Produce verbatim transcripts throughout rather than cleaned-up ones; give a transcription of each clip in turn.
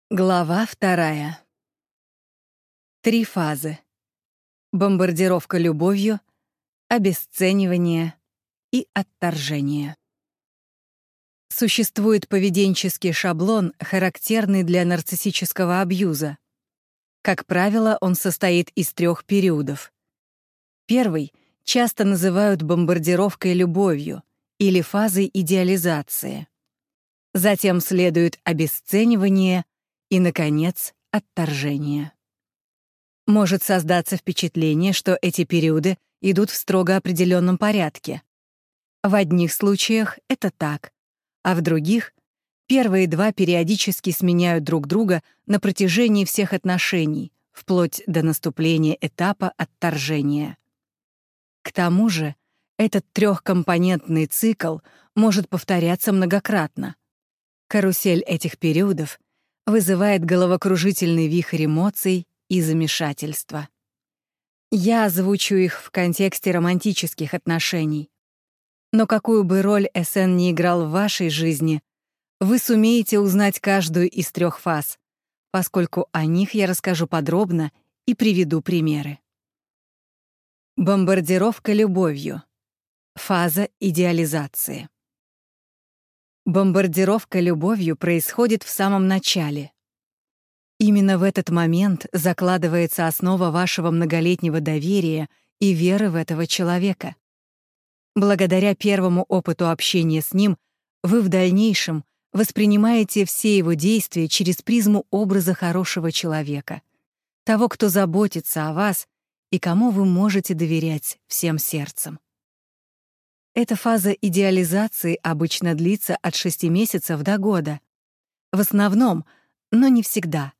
Глава вторая. Три фазы. Бомбардировка любовью, обесценивание и отторжение. Существует поведенческий шаблон, характерный для нарциссического абьюза. Как правило, он состоит из трех периодов. Первый часто называют бомбардировкой любовью или фазой идеализации. Затем следует обесценивание и, наконец, отторжение. Может создаться впечатление, что эти периоды идут в строго определенном порядке. В одних случаях это так, а в других первые два периодически сменяют друг друга на протяжении всех отношений, вплоть до наступления этапа отторжения. К тому же, этот трехкомпонентный цикл может повторяться многократно. Карусель этих периодов вызывает головокружительный вихрь эмоций и замешательства. Я озвучу их в контексте романтических отношений. Но какую бы роль эс эн ни играл в вашей жизни, вы сумеете узнать каждую из трех фаз, поскольку о них я расскажу подробно и приведу примеры. Бомбардировка любовью. Фаза идеализации. Бомбардировка любовью происходит в самом начале. Именно в этот момент закладывается основа вашего многолетнего доверия и веры в этого человека. Благодаря первому опыту общения с ним вы в дальнейшем воспринимаете все его действия через призму образа хорошего человека, того, кто заботится о вас и кому вы можете доверять всем сердцем. Эта фаза идеализации обычно длится от шести месяцев до года. В основном, но не всегда.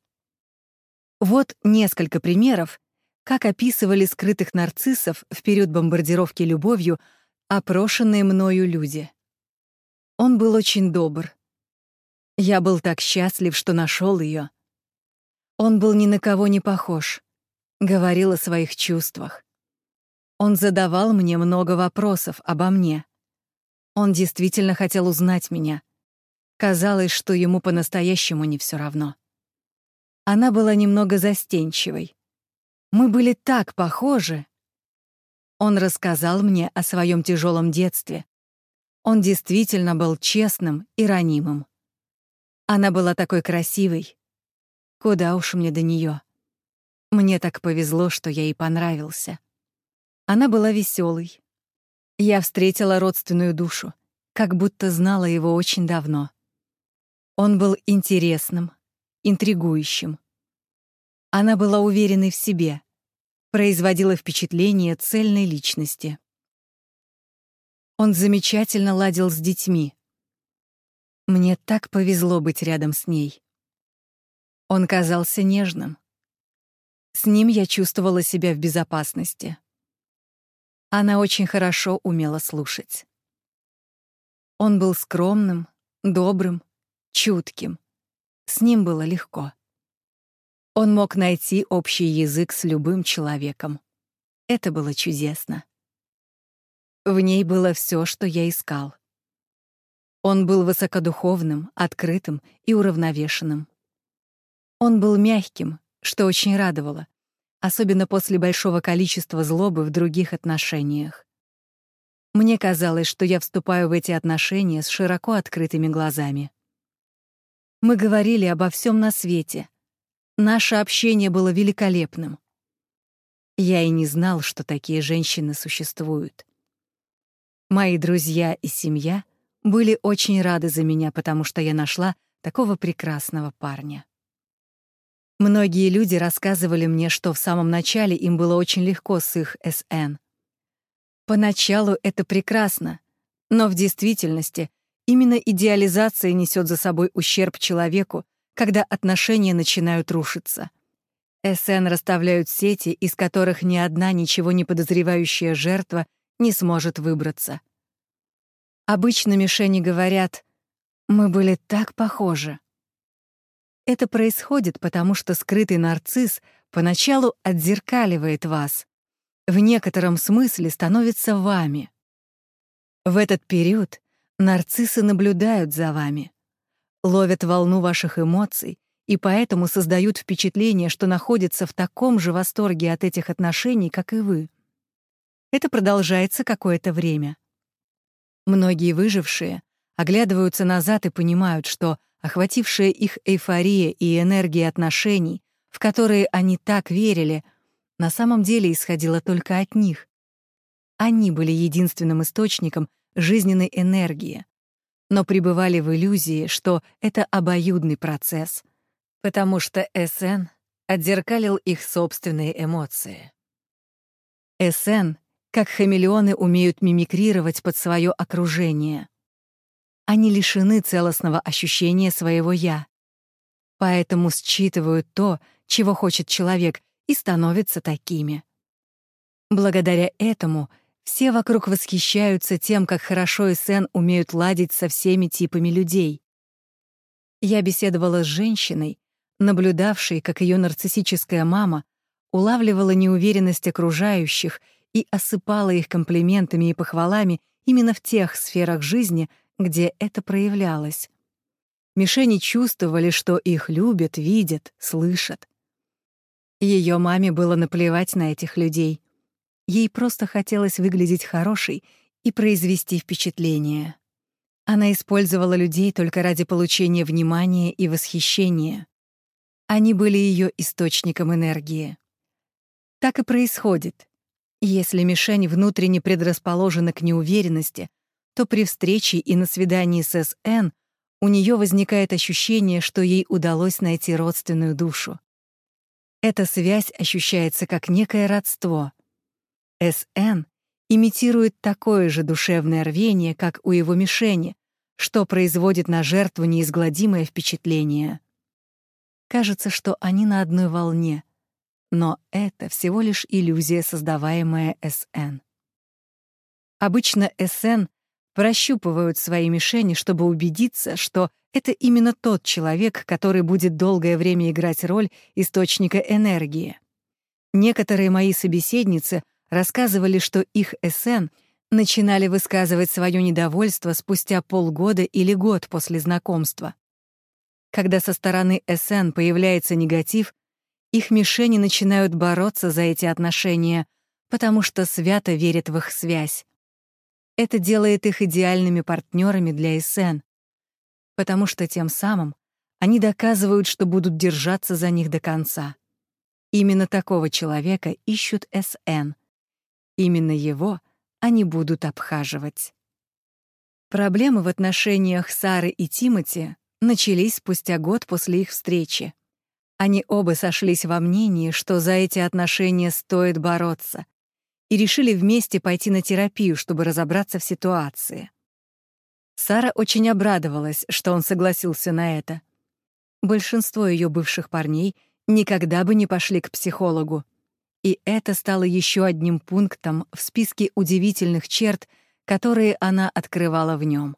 Вот несколько примеров, как описывали скрытых нарциссов в период бомбардировки любовью опрошенные мною люди. Он был очень добр. Я был так счастлив, что нашел ее. Он был ни на кого не похож, говорил о своих чувствах. Он задавал мне много вопросов обо мне. Он действительно хотел узнать меня. Казалось, что ему по-настоящему не все равно. Она была немного застенчивой. Мы были так похожи. Он рассказал мне о своем тяжелом детстве. Он действительно был честным и ранимым. Она была такой красивой. Куда уж мне до нее. Мне так повезло, что я ей понравился. Она была веселой. Я встретила родственную душу, как будто знала его очень давно. Он был интересным, интригующим. Она была уверенной в себе, производила впечатление цельной личности. Он замечательно ладил с детьми. Мне так повезло быть рядом с ней. Он казался нежным. С ним я чувствовала себя в безопасности. Она очень хорошо умела слушать. Он был скромным, добрым, чутким. С ним было легко. Он мог найти общий язык с любым человеком. Это было чудесно. В ней было все, что я искал. Он был высокодуховным, открытым и уравновешенным. Он был мягким, что очень радовало, особенно после большого количества злобы в других отношениях. Мне казалось, что я вступаю в эти отношения с широко открытыми глазами. Мы говорили обо всем на свете. Наше общение было великолепным. Я и не знал, что такие женщины существуют. Мои друзья и семья были очень рады за меня, потому что я нашла такого прекрасного парня. Многие люди рассказывали мне, что в самом начале им было очень легко с их эс эн. Поначалу это прекрасно, но в действительности именно идеализация несет за собой ущерб человеку, когда отношения начинают рушиться. эс эн расставляют сети, из которых ни одна ничего не подозревающая жертва не сможет выбраться. Обычно мишени говорят: «Мы были так похожи». Это происходит потому, что скрытый нарцисс поначалу отзеркаливает вас, в некотором смысле становится вами. В этот период нарциссы наблюдают за вами, ловят волну ваших эмоций и поэтому создают впечатление, что находятся в таком же восторге от этих отношений, как и вы. Это продолжается какое-то время. Многие выжившие оглядываются назад и понимают, что охватившая их эйфория и энергия отношений, в которые они так верили, на самом деле исходила только от них. Они были единственным источником жизненной энергии, но пребывали в иллюзии, что это обоюдный процесс, потому что эс эн отзеркалил их собственные эмоции. эс эн, как хамелеоны, умеют мимикрировать под свое окружение. Они лишены целостного ощущения своего «я», поэтому считывают то, чего хочет человек, и становятся такими. Благодаря этому все вокруг восхищаются тем, как хорошо эс эн умеют ладить со всеми типами людей. Я беседовала с женщиной, наблюдавшей, как ее нарциссическая мама улавливала неуверенность окружающих и осыпала их комплиментами и похвалами именно в тех сферах жизни, где это проявлялось. Мишени чувствовали, что их любят, видят, слышат. Ее маме было наплевать на этих людей. Ей просто хотелось выглядеть хорошей и произвести впечатление. Она использовала людей только ради получения внимания и восхищения. Они были ее источником энергии. Так и происходит. Если мишень внутренне предрасположена к неуверенности, то при встрече и на свидании с эс эн у нее возникает ощущение, что ей удалось найти родственную душу. Эта связь ощущается как некое родство. эс эн имитирует такое же душевное рвение, как у его мишени, что производит на жертву неизгладимое впечатление. Кажется, что они на одной волне, но это всего лишь иллюзия, создаваемая эс эн. Обычно эс эн прощупывают свои мишени, чтобы убедиться, что это именно тот человек, который будет долгое время играть роль источника энергии. Некоторые мои собеседницы рассказывали, что их эс эн начинали высказывать свое недовольство спустя полгода или год после знакомства. Когда со стороны эс эн появляется негатив, их мишени начинают бороться за эти отношения, потому что свято верят в их связь. Это делает их идеальными партнерами для эс эн, потому что тем самым они доказывают, что будут держаться за них до конца. Именно такого человека ищут эс эн. Именно его они будут обхаживать. Проблемы в отношениях Сары и Тимоти начались спустя год после их встречи. Они оба сошлись во мнении, что за эти отношения стоит бороться, и решили вместе пойти на терапию, чтобы разобраться в ситуации. Сара очень обрадовалась, что он согласился на это. Большинство ее бывших парней никогда бы не пошли к психологу. И это стало еще одним пунктом в списке удивительных черт, которые она открывала в нем.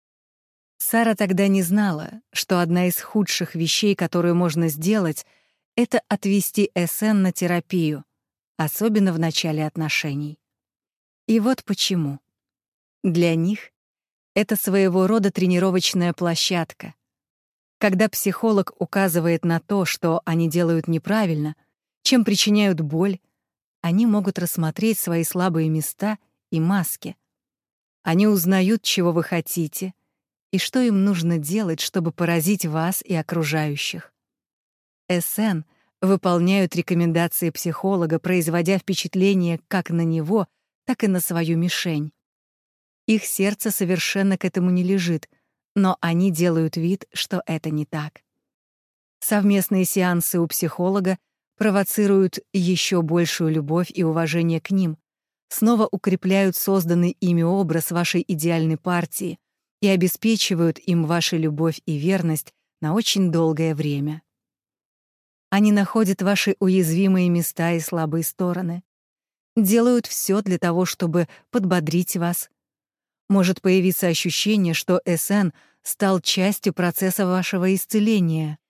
Сара тогда не знала, что одна из худших вещей, которую можно сделать, это отвести эс эн на терапию, особенно в начале отношений. И вот почему. Для них это своего рода тренировочная площадка. Когда психолог указывает на то, что они делают неправильно, чем причиняют боль, они могут рассмотреть свои слабые места и маски. Они узнают, чего вы хотите, и что им нужно делать, чтобы поразить вас и окружающих. эс эн выполняют рекомендации психолога, производя впечатление как на него, так и на свою мишень. Их сердце совершенно к этому не лежит, но они делают вид, что это не так. Совместные сеансы у психолога провоцируют еще большую любовь и уважение к ним, снова укрепляют созданный ими образ вашей идеальной партии и обеспечивают им вашу любовь и верность на очень долгое время. Они находят ваши уязвимые места и слабые стороны, делают все для того, чтобы подбодрить вас. Может появиться ощущение, что эс эн стал частью процесса вашего исцеления.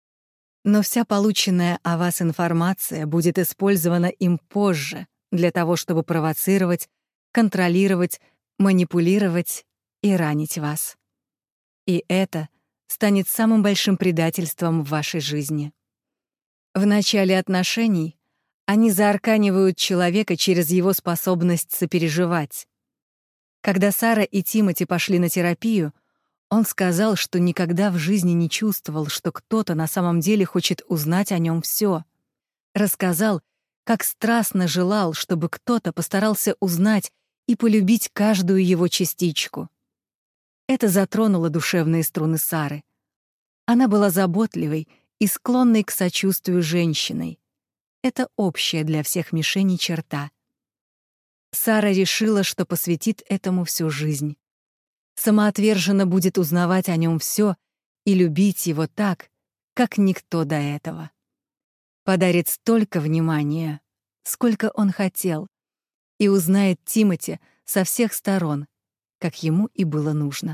Но вся полученная о вас информация будет использована им позже для того, чтобы провоцировать, контролировать, манипулировать и ранить вас. И это станет самым большим предательством в вашей жизни. В начале отношений они заарканивают человека через его способность сопереживать. Когда Сара и Тимоти пошли на терапию, он сказал, что никогда в жизни не чувствовал, что кто-то на самом деле хочет узнать о нем все. Рассказал, как страстно желал, чтобы кто-то постарался узнать и полюбить каждую его частичку. Это затронуло душевные струны Сары. Она была заботливой и склонной к сочувствию женщиной. Это общая для всех мишеней черта. Сара решила, что посвятит этому всю жизнь. Самоотверженно будет узнавать о нем все и любить его так, как никто до этого. Подарит столько внимания, сколько он хотел, и узнает Тимоти со всех сторон, как ему и было нужно.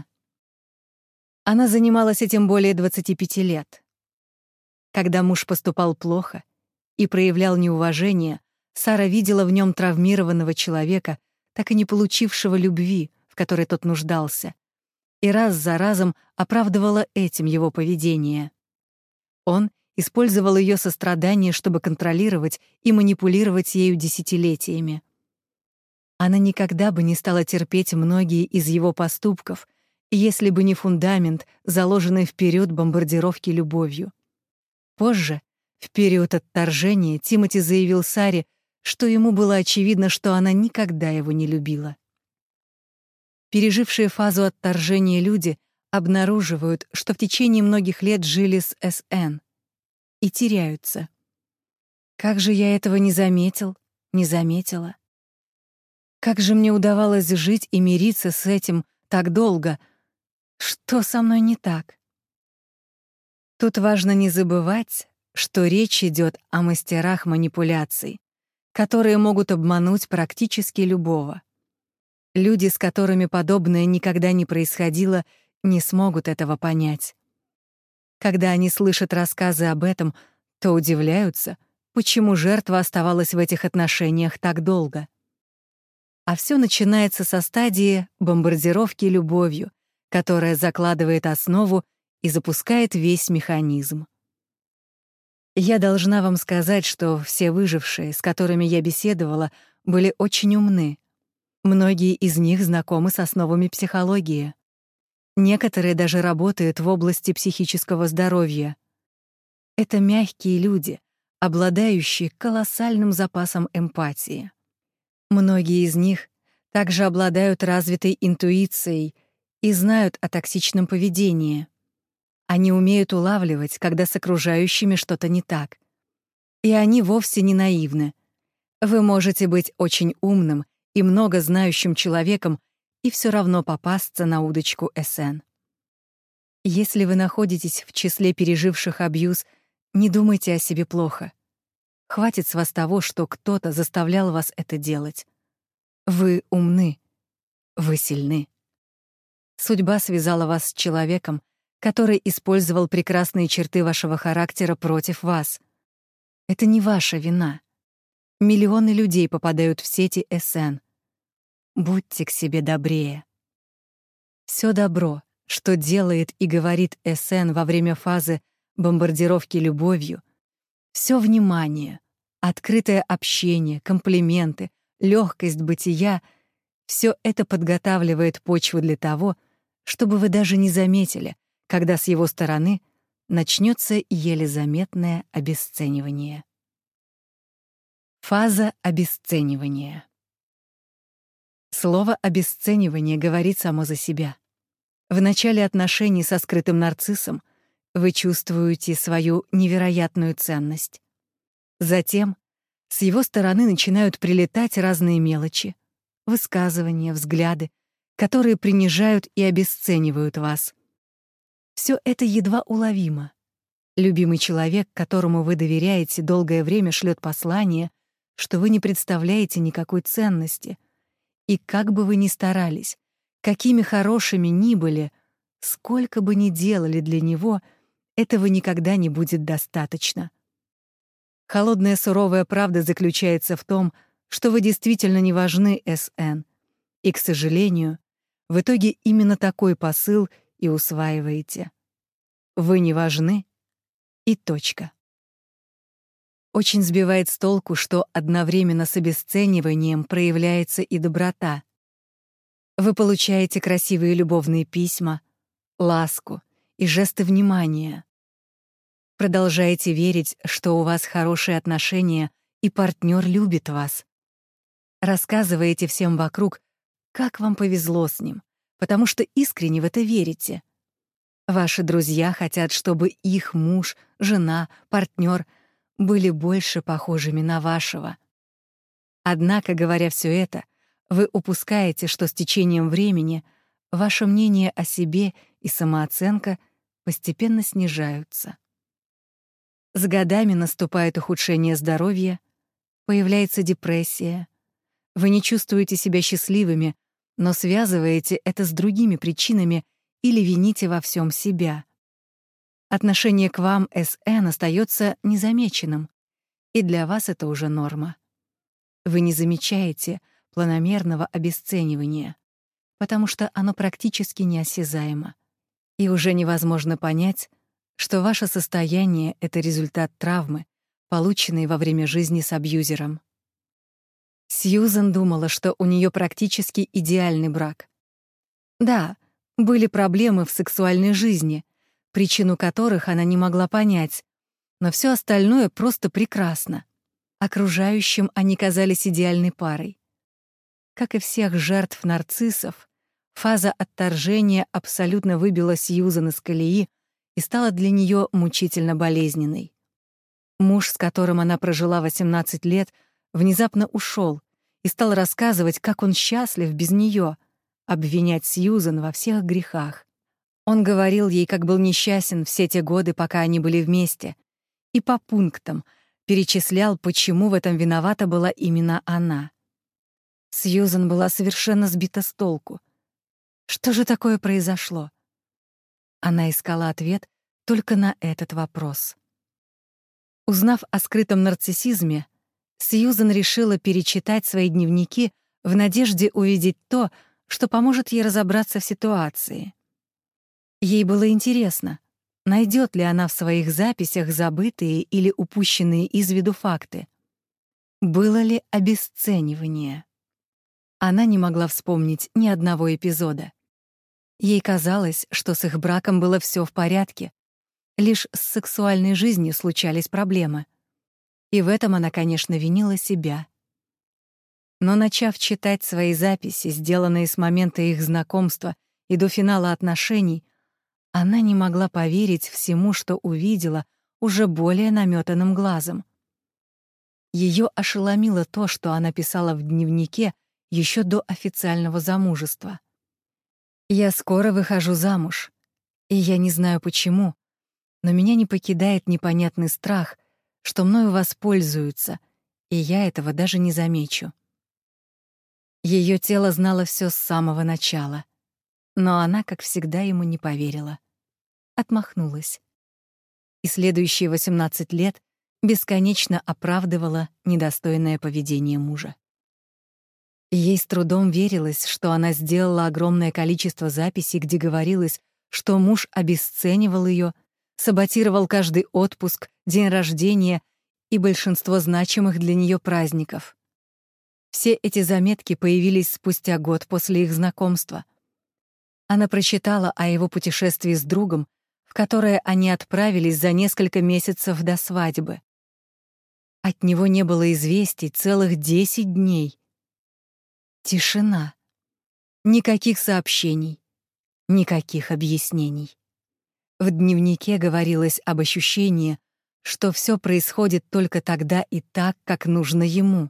Она занималась этим более двадцати пяти лет. Когда муж поступал плохо и проявлял неуважение, Сара видела в нем травмированного человека, так и не получившего любви, в которой тот нуждался, и раз за разом оправдывала этим его поведение. Он использовал ее сострадание, чтобы контролировать и манипулировать ею десятилетиями. Она никогда бы не стала терпеть многие из его поступков, если бы не фундамент, заложенный в период бомбардировки любовью. Позже, в период отторжения, Тимоти заявил Саре, что ему было очевидно, что она никогда его не любила. Пережившие фазу отторжения люди обнаруживают, что в течение многих лет жили с эс эн и теряются. Как же я этого не заметил, не заметила? Как же мне удавалось жить и мириться с этим так долго? Что со мной не так? Тут важно не забывать, что речь идет о мастерах манипуляций, которые могут обмануть практически любого. Люди, с которыми подобное никогда не происходило, не смогут этого понять. Когда они слышат рассказы об этом, то удивляются, почему жертва оставалась в этих отношениях так долго. А все начинается со стадии бомбардировки любовью, которая закладывает основу и запускает весь механизм. Я должна вам сказать, что все выжившие, с которыми я беседовала, были очень умны. Многие из них знакомы с основами психологии. Некоторые даже работают в области психического здоровья. Это мягкие люди, обладающие колоссальным запасом эмпатии. Многие из них также обладают развитой интуицией и знают о токсичном поведении. Они умеют улавливать, когда с окружающими что-то не так. И они вовсе не наивны. Вы можете быть очень умным и много знающим человеком и все равно попасться на удочку эс эн. Если вы находитесь в числе переживших абьюз, не думайте о себе плохо. Хватит с вас того, что кто-то заставлял вас это делать. Вы умны. Вы сильны. Судьба связала вас с человеком, который использовал прекрасные черты вашего характера против вас. Это не ваша вина. Миллионы людей попадают в сети эс эн. Будьте к себе добрее. Все добро, что делает и говорит эс эн во время фазы бомбардировки любовью, все внимание, открытое общение, комплименты, легкость бытия — все это подготавливает почву для того, чтобы вы даже не заметили, когда с его стороны начнется еле заметное обесценивание. Фаза обесценивания. Слово «обесценивание» говорит само за себя. В начале отношений со скрытым нарциссом вы чувствуете свою невероятную ценность. Затем с его стороны начинают прилетать разные мелочи, высказывания, взгляды, которые принижают и обесценивают вас. Все это едва уловимо. Любимый человек, которому вы доверяете, долгое время шлет послание, что вы не представляете никакой ценности. И как бы вы ни старались, какими хорошими ни были, сколько бы ни делали для него, этого никогда не будет достаточно. Холодная суровая правда заключается в том, что вы действительно не важны эс эн. И, к сожалению, в итоге именно такой посыл и усваиваете. вы не важны и точка. Очень сбивает с толку, что одновременно с обесцениванием проявляется и доброта. Вы получаете красивые любовные письма, ласку и жесты внимания. Продолжаете верить, что у вас хорошие отношения и партнер любит вас. Рассказываете всем вокруг, как вам повезло с ним, потому что искренне в это верите. Ваши друзья хотят, чтобы их муж, жена, партнер были больше похожими на вашего. Однако, говоря все это, вы упускаете, что с течением времени ваше мнение о себе и самооценка постепенно снижаются. С годами наступает ухудшение здоровья, появляется депрессия. Вы не чувствуете себя счастливыми, но связываете это с другими причинами или вините во всем себя. Отношение к вам СН остается незамеченным, и для вас это уже норма. Вы не замечаете планомерного обесценивания, потому что оно практически неосязаемо, и уже невозможно понять, что ваше состояние — это результат травмы, полученной во время жизни с абьюзером. Сьюзан думала, что у нее практически идеальный брак. Да, были проблемы в сексуальной жизни, причину которых она не могла понять, но все остальное просто прекрасно. Окружающим они казались идеальной парой. Как и всех жертв нарциссов, фаза отторжения абсолютно выбила Сьюзан из колеи и стала для нее мучительно болезненной. Муж, с которым она прожила восемнадцать лет, внезапно ушел и стал рассказывать, как он счастлив без нее, обвинять Сьюзан во всех грехах. Он говорил ей, как был несчастен все те годы, пока они были вместе, и по пунктам перечислял, почему в этом виновата была именно она. Сьюзан была совершенно сбита с толку. Что же такое произошло? Она искала ответ только на этот вопрос. Узнав о скрытом нарциссизме, Сьюзан решила перечитать свои дневники в надежде увидеть то, что поможет ей разобраться в ситуации. Ей было интересно, найдет ли она в своих записях забытые или упущенные из виду факты. Было ли обесценивание? Она не могла вспомнить ни одного эпизода. Ей казалось, что с их браком было все в порядке. Лишь с сексуальной жизнью случались проблемы. И в этом она, конечно, винила себя. Но, начав читать свои записи, сделанные с момента их знакомства и до финала отношений, она не могла поверить всему, что увидела уже более намётанным глазом. Её ошеломило то, что она писала в дневнике ещё до официального замужества. «Я скоро выхожу замуж, и я не знаю почему, но меня не покидает непонятный страх, что мною воспользуются, и я этого даже не замечу». Её тело знало всё с самого начала, но она, как всегда, ему не поверила. Отмахнулась. И следующие восемнадцать лет бесконечно оправдывала недостойное поведение мужа. Ей с трудом верилось, что она сделала огромное количество записей, где говорилось, что муж обесценивал её, саботировал каждый отпуск, день рождения и большинство значимых для неё праздников. Все эти заметки появились спустя год после их знакомства. Она прочитала о его путешествии с другом, в которое они отправились за несколько месяцев до свадьбы. От него не было известий целых десять дней. Тишина. Никаких сообщений, никаких объяснений. В дневнике говорилось об ощущении, что все происходит только тогда и так, как нужно ему.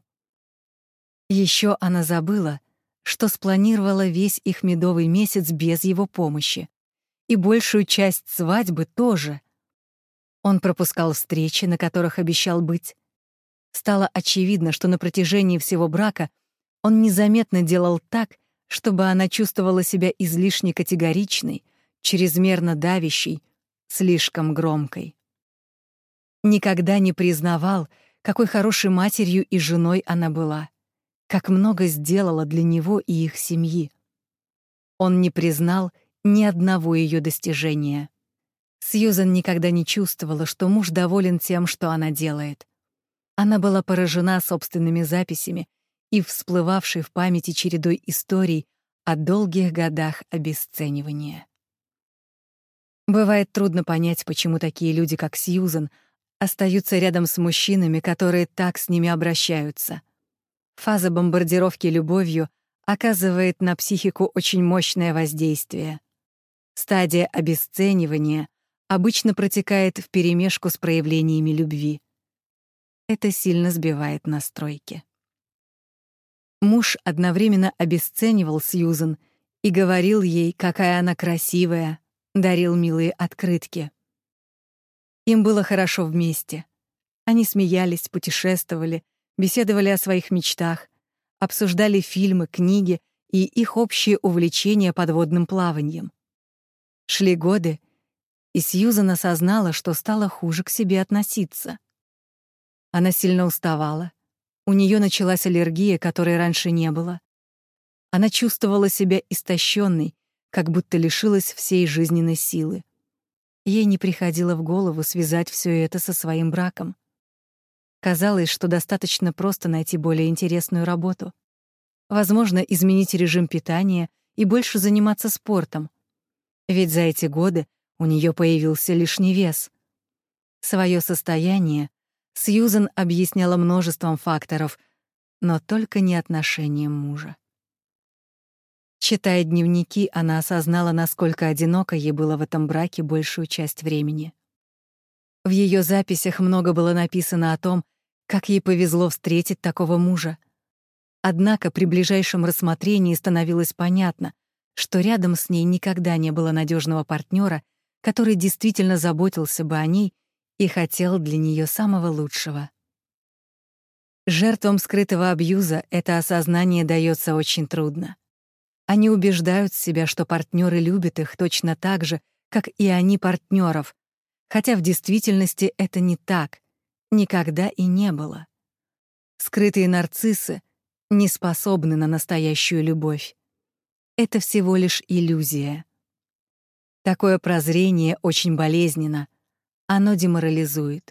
Еще она забыла, что спланировала весь их медовый месяц без его помощи. И большую часть свадьбы тоже. Он пропускал встречи, на которых обещал быть. Стало очевидно, что на протяжении всего брака он незаметно делал так, чтобы она чувствовала себя излишне категоричной, чрезмерно давящей, слишком громкой. Никогда не признавал, какой хорошей матерью и женой она была, как много сделала для него и их семьи. Он не признал ни одного ее достижения. Сьюзан никогда не чувствовала, что муж доволен тем, что она делает. Она была поражена собственными записями и всплывавшей в памяти чередой историй о долгих годах обесценивания. Бывает трудно понять, почему такие люди, как Сьюзан, остаются рядом с мужчинами, которые так с ними обращаются. Фаза бомбардировки любовью оказывает на психику очень мощное воздействие. Стадия обесценивания обычно протекает вперемешку с проявлениями любви. Это сильно сбивает настройки. Муж одновременно обесценивал Сьюзан и говорил ей, какая она красивая, дарил милые открытки. Им было хорошо вместе. Они смеялись, путешествовали, беседовали о своих мечтах, обсуждали фильмы, книги и их общие увлечения подводным плаванием. Шли годы, и Сьюзан осознала, что стала хуже к себе относиться. Она сильно уставала, у нее началась аллергия, которой раньше не было. Она чувствовала себя истощенной, как будто лишилась всей жизненной силы. Ей не приходило в голову связать все это со своим браком. Казалось, что достаточно просто найти более интересную работу. Возможно, изменить режим питания и больше заниматься спортом. Ведь за эти годы у нее появился лишний вес. Своё состояние Сьюзан объясняла множеством факторов, но только не отношением мужа. Читая дневники, она осознала, насколько одиноко ей было в этом браке большую часть времени. В ее записях много было написано о том, как ей повезло встретить такого мужа. Однако при ближайшем рассмотрении становилось понятно, что рядом с ней никогда не было надежного партнера, который действительно заботился бы о ней и хотел для нее самого лучшего. Жертвам скрытого абьюза это осознание дается очень трудно. Они убеждают себя, что партнеры любят их точно так же, как и они партнеров, хотя в действительности это не так, никогда и не было. Скрытые нарциссы не способны на настоящую любовь. Это всего лишь иллюзия. Такое прозрение очень болезненно, оно деморализует.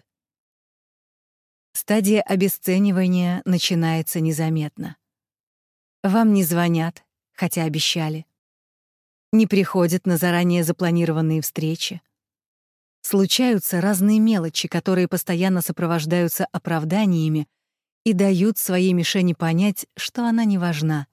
Стадия обесценивания начинается незаметно. Вам не звонят, хотя обещали. Не приходят на заранее запланированные встречи. Случаются разные мелочи, которые постоянно сопровождаются оправданиями и дают своей мишени понять, что она не важна.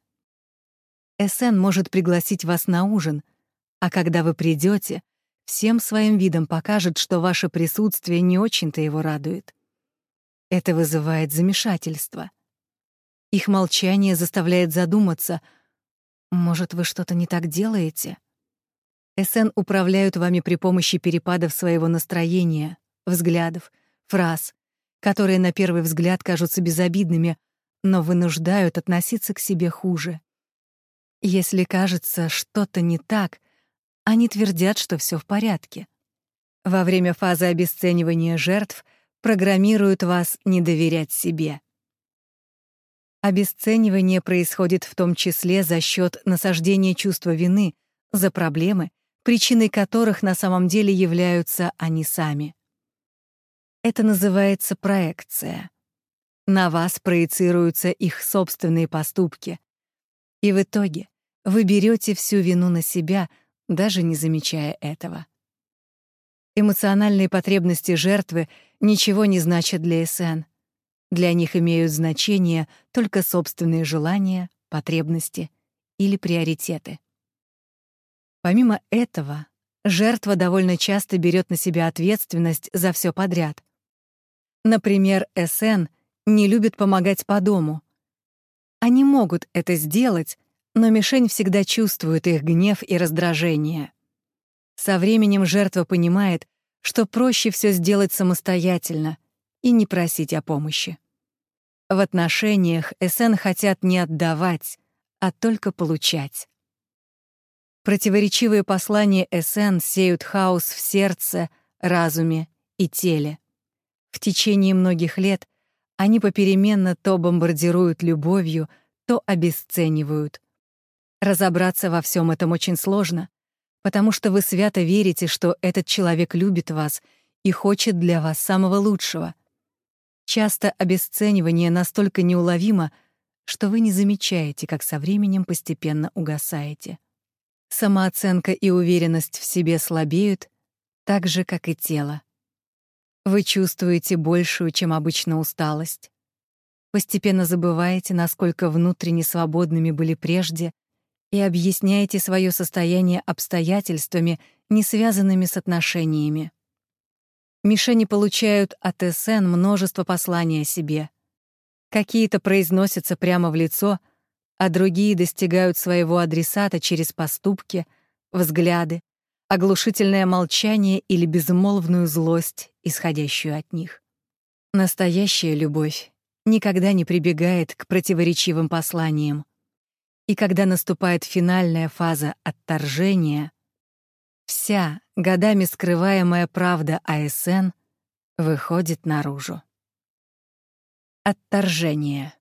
СН может пригласить вас на ужин, а когда вы придете, всем своим видом покажет, что ваше присутствие не очень-то его радует. Это вызывает замешательство. Их молчание заставляет задуматься, может, вы что-то не так делаете? СН управляют вами при помощи перепадов своего настроения, взглядов, фраз, которые на первый взгляд кажутся безобидными, но вынуждают относиться к себе хуже. Если кажется, что-то не так, они твердят, что все в порядке. Во время фазы обесценивания жертв программируют вас не доверять себе. Обесценивание происходит в том числе за счет насаждения чувства вины за проблемы, причиной которых на самом деле являются они сами. Это называется проекция. На вас проецируются их собственные поступки, и в итоге вы берете всю вину на себя, даже не замечая этого. Эмоциональные потребности жертвы ничего не значат для СН. Для них имеют значение только собственные желания, потребности или приоритеты. Помимо этого, жертва довольно часто берет на себя ответственность за все подряд. Например, СН не любит помогать по дому. Они могут это сделать, но мишень всегда чувствует их гнев и раздражение. Со временем жертва понимает, что проще все сделать самостоятельно и не просить о помощи. В отношениях СН хотят не отдавать, а только получать. Противоречивые послания СН сеют хаос в сердце, разуме и теле. В течение многих лет они попеременно то бомбардируют любовью, то обесценивают. Разобраться во всем этом очень сложно, потому что вы свято верите, что этот человек любит вас и хочет для вас самого лучшего. Часто обесценивание настолько неуловимо, что вы не замечаете, как со временем постепенно угасаете. Самооценка и уверенность в себе слабеют, так же, как и тело. Вы чувствуете большую, чем обычно, усталость. Постепенно забываете, насколько внутренне свободными были прежде, и объясняете свое состояние обстоятельствами, не связанными с отношениями. Мишени получают от СН множество посланий о себе. Какие-то произносятся прямо в лицо, а другие достигают своего адресата через поступки, взгляды, оглушительное молчание или безмолвную злость, исходящую от них. Настоящая любовь никогда не прибегает к противоречивым посланиям. И когда наступает финальная фаза отторжения, вся годами скрываемая правда о СН выходит наружу. Отторжение.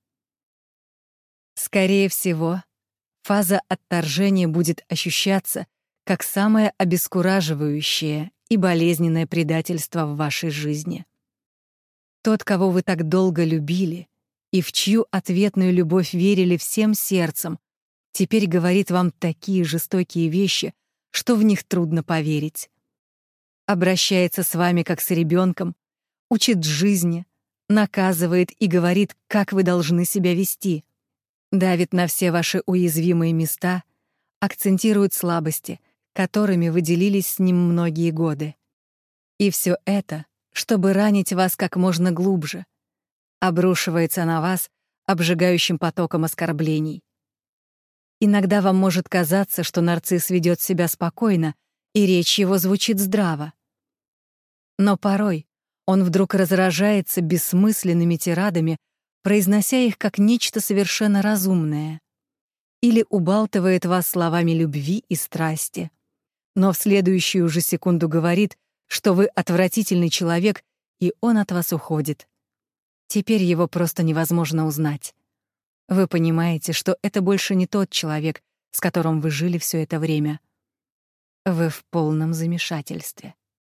Скорее всего, фаза отторжения будет ощущаться как самое обескураживающее и болезненное предательство в вашей жизни. Тот, кого вы так долго любили и в чью ответную любовь верили всем сердцем, теперь говорит вам такие жестокие вещи, что в них трудно поверить. Обращается с вами как с ребенком, учит жизни, наказывает и говорит, как вы должны себя вести, давит на все ваши уязвимые места, акцентирует слабости, которыми вы делились с ним многие годы. И все это, чтобы ранить вас как можно глубже, обрушивается на вас обжигающим потоком оскорблений. Иногда вам может казаться, что нарцисс ведет себя спокойно, и речь его звучит здраво. Но порой он вдруг разражается бессмысленными тирадами, произнося их как нечто совершенно разумное, или убалтывает вас словами любви и страсти, но в следующую же секунду говорит, что вы отвратительный человек, и он от вас уходит. Теперь его просто невозможно узнать. Вы понимаете, что это больше не тот человек, с которым вы жили все это время. Вы в полном замешательстве.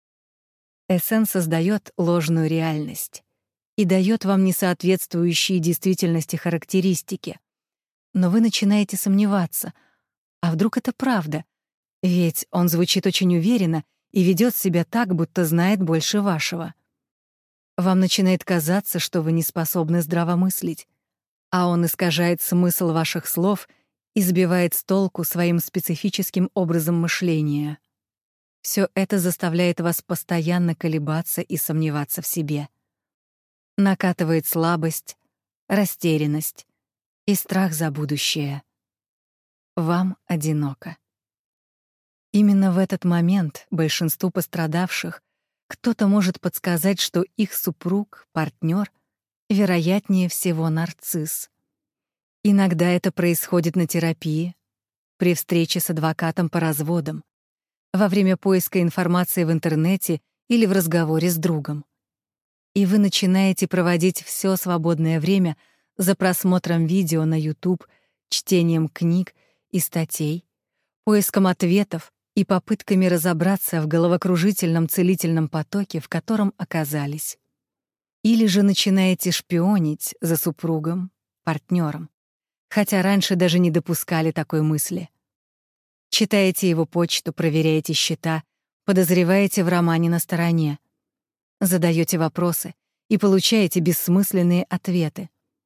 СН создает ложную реальность и дает вам несоответствующие действительности характеристики. Но вы начинаете сомневаться, а вдруг это правда? Ведь он звучит очень уверенно и ведет себя так, будто знает больше вашего. Вам начинает казаться, что вы не способны здравомыслить, а он искажает смысл ваших слов и сбивает с толку своим специфическим образом мышления. Все это заставляет вас постоянно колебаться и сомневаться в себе. Накатывает слабость, растерянность и страх за будущее. Вам одиноко. Именно в этот момент большинству пострадавших кто-то может подсказать, что их супруг, партнер, вероятнее всего нарцисс. Иногда это происходит на терапии, при встрече с адвокатом по разводам, во время поиска информации в интернете или в разговоре с другом. И вы начинаете проводить все свободное время за просмотром видео на YouTube, чтением книг и статей, поиском ответов и попытками разобраться в головокружительном целительном потоке, в котором оказались. Или же начинаете шпионить за супругом, партнером, хотя раньше даже не допускали такой мысли. Читаете его почту, проверяете счета, подозреваете в романе на стороне, задаете вопросы и получаете бессмысленные ответы.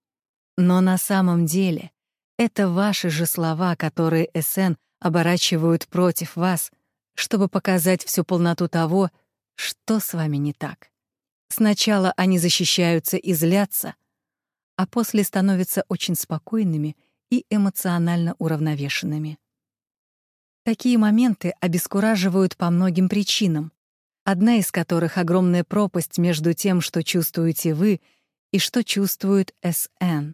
Но на самом деле это ваши же слова, которые СН оборачивают против вас, чтобы показать всю полноту того, что с вами не так. Сначала они защищаются и злятся, а после становятся очень спокойными и эмоционально уравновешенными. Такие моменты обескураживают по многим причинам, одна из которых — огромная пропасть между тем, что чувствуете вы, и что чувствует СН.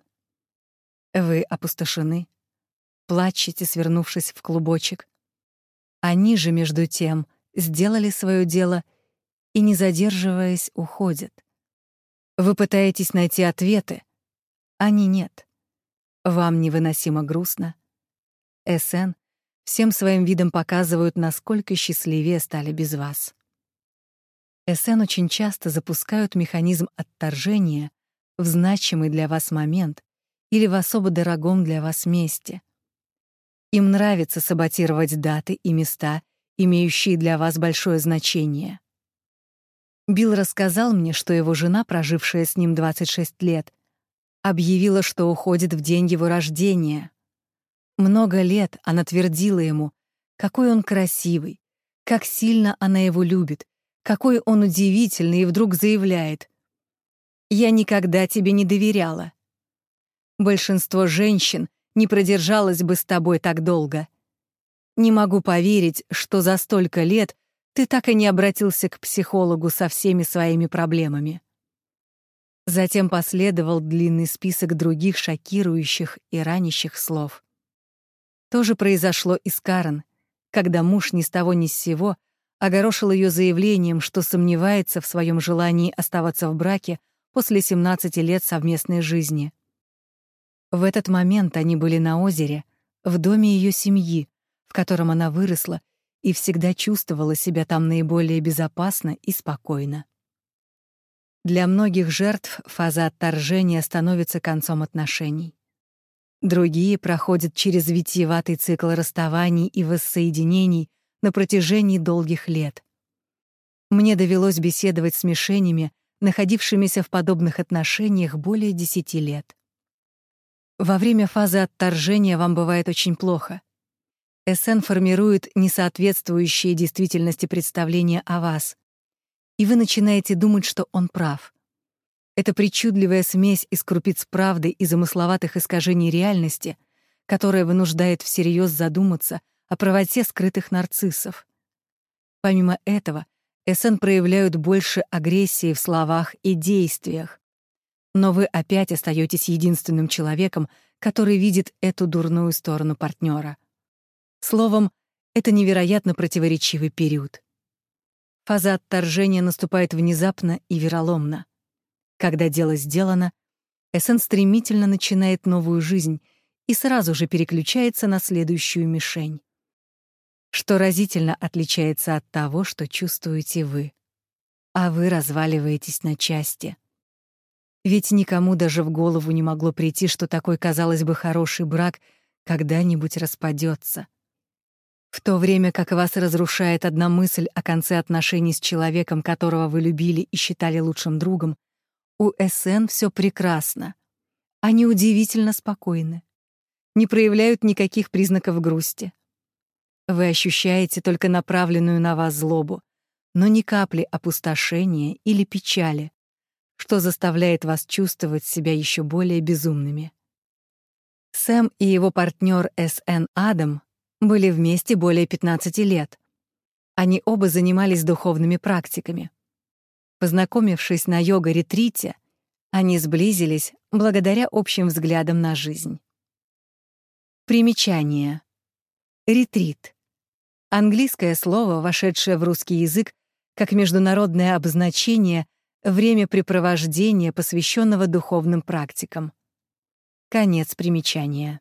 Вы опустошены, плачете, свернувшись в клубочек. Они же, между тем, сделали свое дело и, не задерживаясь, уходят. Вы пытаетесь найти ответы, они нет. Вам невыносимо грустно. СН всем своим видом показывают, насколько счастливее стали без вас. СН очень часто запускают механизм отторжения в значимый для вас момент или в особо дорогом для вас месте. Им нравится саботировать даты и места, имеющие для вас большое значение. Билл рассказал мне, что его жена, прожившая с ним двадцать шесть лет, объявила, что уходит в день его рождения. Много лет она твердила ему, какой он красивый, как сильно она его любит, какой он удивительный, и вдруг заявляет: «Я никогда тебе не доверяла. Большинство женщин не продержалось бы с тобой так долго. Не могу поверить, что за столько лет ты так и не обратился к психологу со всеми своими проблемами». Затем последовал длинный список других шокирующих и ранящих слов. То же произошло и с Карен, когда муж ни с того ни с сего огорошил ее заявлением, что сомневается в своем желании оставаться в браке после семнадцати лет совместной жизни. В этот момент они были на озере, в доме ее семьи, в котором она выросла и всегда чувствовала себя там наиболее безопасно и спокойно. Для многих жертв фаза отторжения становится концом отношений. Другие проходят через витиеватый цикл расставаний и воссоединений на протяжении долгих лет. Мне довелось беседовать с мишенями, находившимися в подобных отношениях более десяти лет. Во время фазы отторжения вам бывает очень плохо. СН формирует несоответствующие действительности представления о вас, и вы начинаете думать, что он прав. Это причудливая смесь из крупиц правды и замысловатых искажений реальности, которая вынуждает всерьез задуматься о правоте скрытых нарциссов. Помимо этого, СН проявляют больше агрессии в словах и действиях. Но вы опять остаетесь единственным человеком, который видит эту дурную сторону партнера. Словом, это невероятно противоречивый период. Фаза отторжения наступает внезапно и вероломно. Когда дело сделано, СН стремительно начинает новую жизнь и сразу же переключается на следующую мишень, что разительно отличается от того, что чувствуете вы. А вы разваливаетесь на части. Ведь никому даже в голову не могло прийти, что такой, казалось бы, хороший брак когда-нибудь распадется. В то время как вас разрушает одна мысль о конце отношений с человеком, которого вы любили и считали лучшим другом, у СН все прекрасно. Они удивительно спокойны, не проявляют никаких признаков грусти. Вы ощущаете только направленную на вас злобу, но ни капли опустошения или печали, что заставляет вас чувствовать себя еще более безумными. Сэм и его партнер СН Адам были вместе более пятнадцати лет. Они оба занимались духовными практиками. Познакомившись на йога-ретрите, они сблизились благодаря общим взглядам на жизнь. Примечание. Ретрит. Английское слово, вошедшее в русский язык как международное обозначение времяпрепровождения, посвященного духовным практикам. Конец примечания.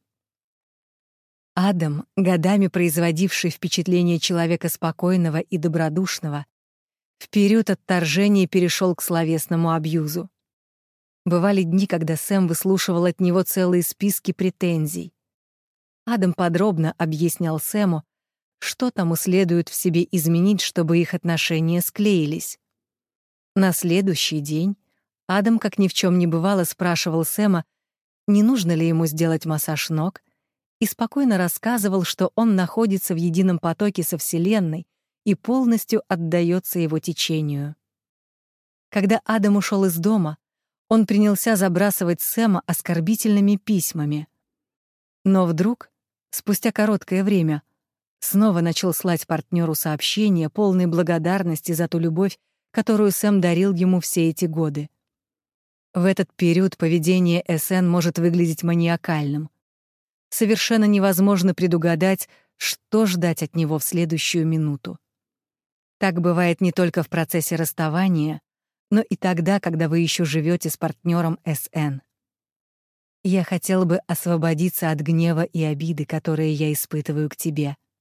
Адам, годами производивший впечатление человека спокойного и добродушного, в период отторжения перешел к словесному абьюзу. Бывали дни, когда Сэм выслушивал от него целые списки претензий. Адам подробно объяснял Сэму, что тому следует в себе изменить, чтобы их отношения склеились. На следующий день Адам, как ни в чем не бывало, спрашивал Сэма, не нужно ли ему сделать массаж ног, и спокойно рассказывал, что он находится в едином потоке со Вселенной и полностью отдается его течению. Когда Адам ушел из дома, он принялся забрасывать Сэма оскорбительными письмами. Но вдруг, спустя короткое время, снова начал слать партнеру сообщения, полные благодарности за ту любовь, которую Сэм дарил ему все эти годы. В этот период поведение СН может выглядеть маниакальным. Совершенно невозможно предугадать, что ждать от него в следующую минуту. Так бывает не только в процессе расставания, но и тогда, когда вы еще живете с партнером СН. Я хотела бы освободиться от гнева и обиды, которые я испытываю к тебе.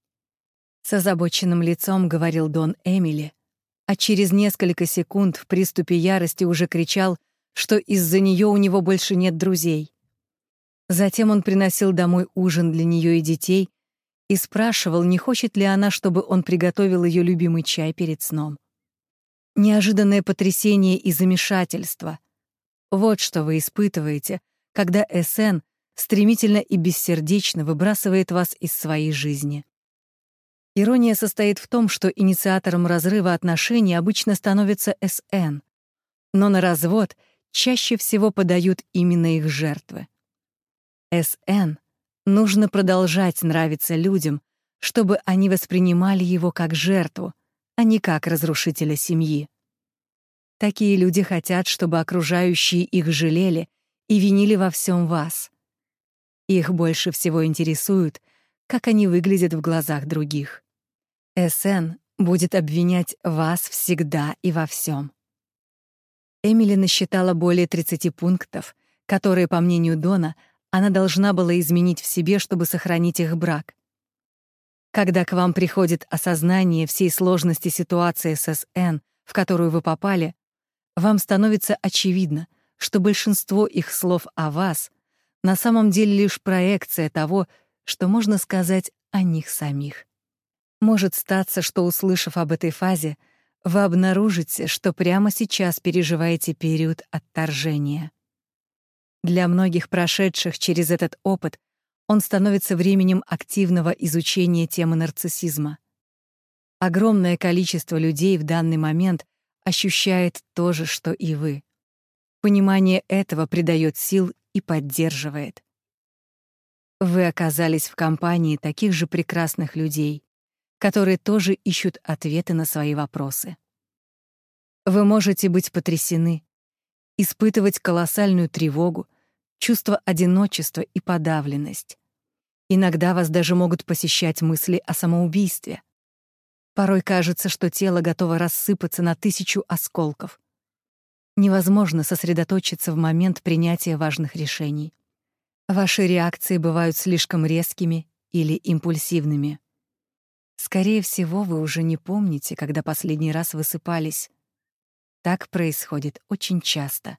С озабоченным лицом говорил Дон Эмили, а через несколько секунд в приступе ярости уже кричал, что из-за нее у него больше нет друзей. Затем он приносил домой ужин для нее и детей и спрашивал, не хочет ли она, чтобы он приготовил ее любимый чай перед сном. Неожиданное потрясение и замешательство — вот что вы испытываете, когда эс эн стремительно и бессердечно выбрасывает вас из своей жизни. Ирония состоит в том, что инициатором разрыва отношений обычно становится эс эн, но на развод чаще всего подают именно их жертвы. эс эн нужно продолжать нравиться людям, чтобы они воспринимали его как жертву, а не как разрушителя семьи. Такие люди хотят, чтобы окружающие их жалели и винили во всем вас. Их больше всего интересует, как они выглядят в глазах других. эс эн будет обвинять вас всегда и во всем. Эмили насчитала более тридцати пунктов, которые, по мнению Дона, она должна была изменить в себе, чтобы сохранить их брак. Когда к вам приходит осознание всей сложности ситуации с эс эн, в которую вы попали, вам становится очевидно, что большинство их слов о вас на самом деле лишь проекция того, что можно сказать о них самих. Может статься, что, услышав об этой фазе, вы обнаружите, что прямо сейчас переживаете период отторжения. Для многих прошедших через этот опыт он становится временем активного изучения темы нарциссизма. Огромное количество людей в данный момент ощущает то же, что и вы. Понимание этого придает сил и поддерживает. Вы оказались в компании таких же прекрасных людей, которые тоже ищут ответы на свои вопросы. Вы можете быть потрясены, испытывать колоссальную тревогу, чувство одиночества и подавленность. Иногда вас даже могут посещать мысли о самоубийстве. Порой кажется, что тело готово рассыпаться на тысячу осколков. Невозможно сосредоточиться в момент принятия важных решений. Ваши реакции бывают слишком резкими или импульсивными. Скорее всего, вы уже не помните, когда последний раз высыпались. Так происходит очень часто.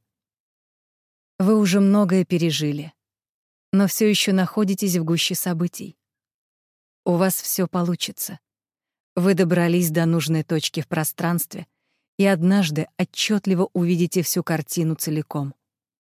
Вы уже многое пережили, но все еще находитесь в гуще событий. У вас все получится. Вы добрались до нужной точки в пространстве и однажды отчетливо увидите всю картину целиком.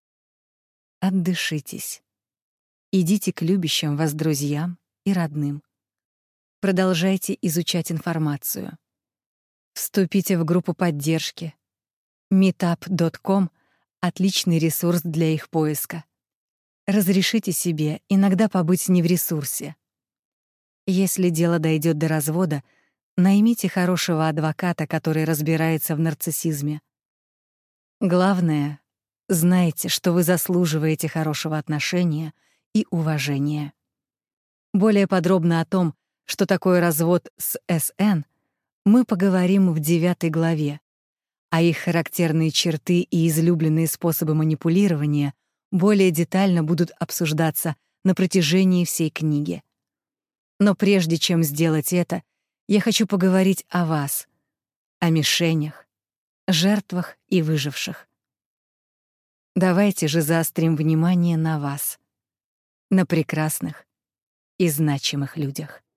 Отдышитесь. Идите к любящим вас друзьям и родным. Продолжайте изучать информацию. Вступите в группу поддержки. митап точка ком — отличный ресурс для их поиска. Разрешите себе иногда побыть не в ресурсе. Если дело дойдет до развода, наймите хорошего адвоката, который разбирается в нарциссизме. Главное, знайте, что вы заслуживаете хорошего отношения и уважения. Более подробно о том, что такое развод с эс эн, мы поговорим в девятой главе, а их характерные черты и излюбленные способы манипулирования более детально будут обсуждаться на протяжении всей книги. Но прежде чем сделать это, я хочу поговорить о вас, о мишенях, жертвах и выживших. Давайте же заострим внимание на вас, на прекрасных и значимых людях.